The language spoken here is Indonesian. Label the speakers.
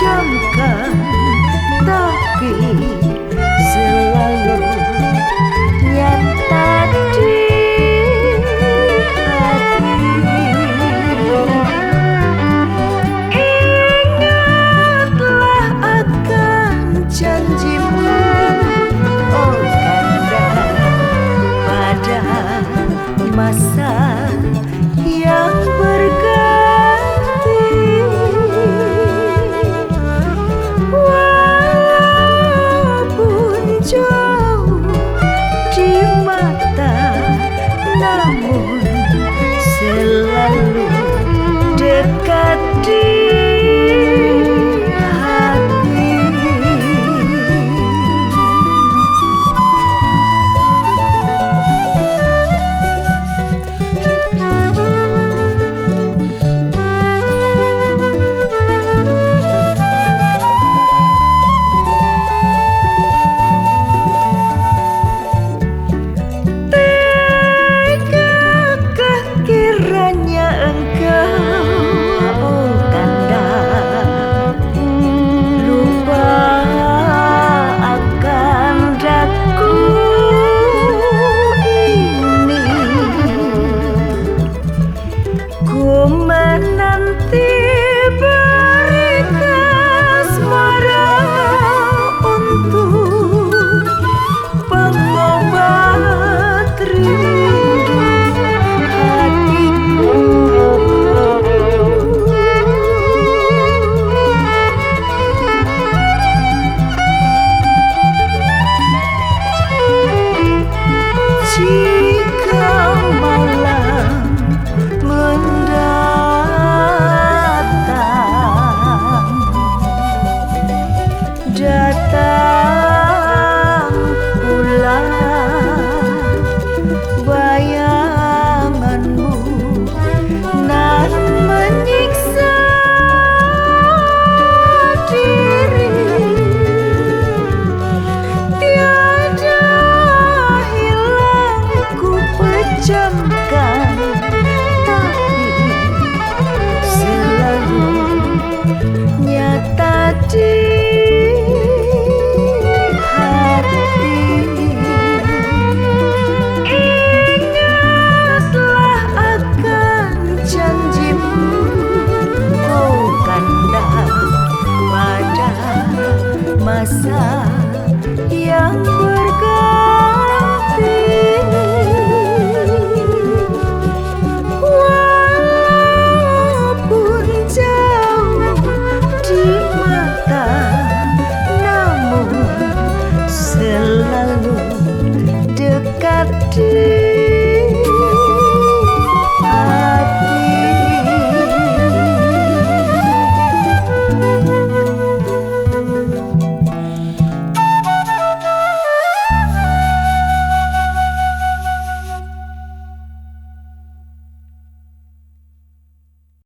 Speaker 1: pejamkan, tapi selalu nyata di hati. Ingatlah akan janjimu, oh Kanda, pada masa yang berganti. Walaupun jauh di mata, namun selalu dekat di hati. Kiranya engkau, oh Kanda, lupa akan daku ini. Ku menanti berita asmara untuk pengobat rindu hatiku. Jika malam mendatang, datang pula bayanganmu nan menyiksa diri. Tiada hilang ku pejamkan, tapi selalu nyata di hati. Ingatlah akan janjimu, oh Kanda, pada masa